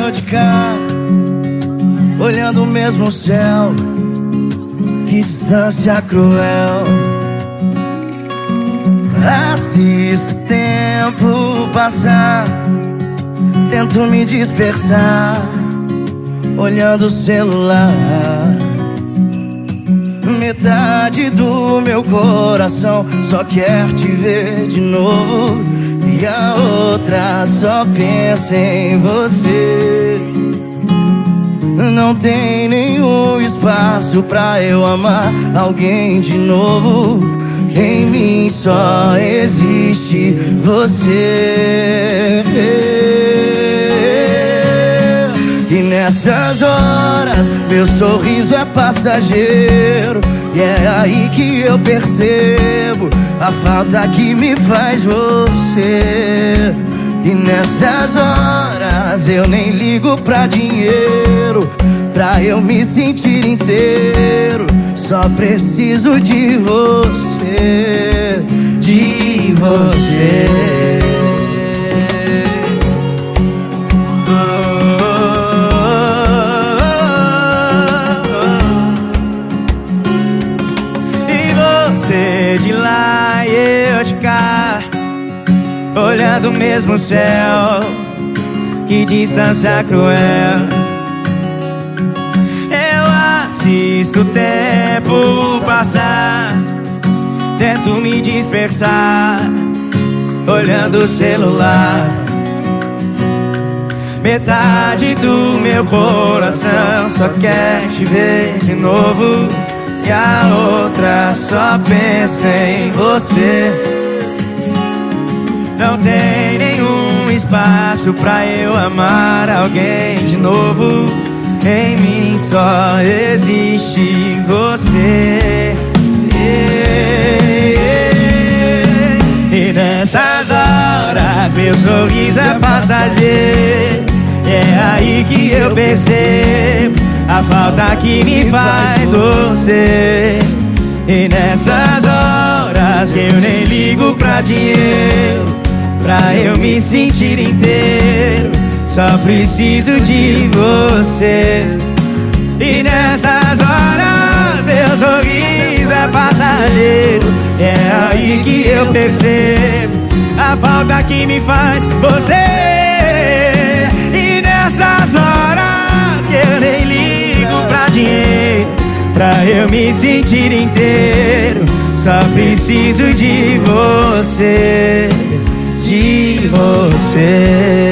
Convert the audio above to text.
eu de cá, olhando o mesmo céu. Que distância cruel. Assisto o tempo passar, tento me dispersar, olhando o celular. Metade do meu coração só quer te ver de novo, e a outra só pensa em você. Não tem nenhum espaço pra eu amar alguém de novo. Em mim só existe você. E nessas horas meu sorriso é passageiro, e é aí que eu percebo a falta que me faz você. E nessas horas eu nem ligo pra dinheiro, pra eu me sentir inteiro. Só preciso de você, de você. E você de lá e eu de cá, olhando o mesmo céu. Que distância cruel. Eu assisto o tempo passar, tento me dispersar, olhando o celular. Metade do meu coração só quer te ver de novo, e a outra só pensa em você. Não tem nenhum espaço pra eu amar alguém de novo. Em mim só existe você. E nessas horas meu sorriso é passageiro, e é aí que eu percebo a falta que me faz você. E nessas horas que eu nem ligo pra dinheiro, pra eu me sentir inteiro, só preciso de você. E nessas horas meu sorriso é passageiro, é aí que eu percebo a falta que me faz você. E nessas horas que eu nem ligo pra dinheiro, pra eu me sentir inteiro, só preciso de você, de você.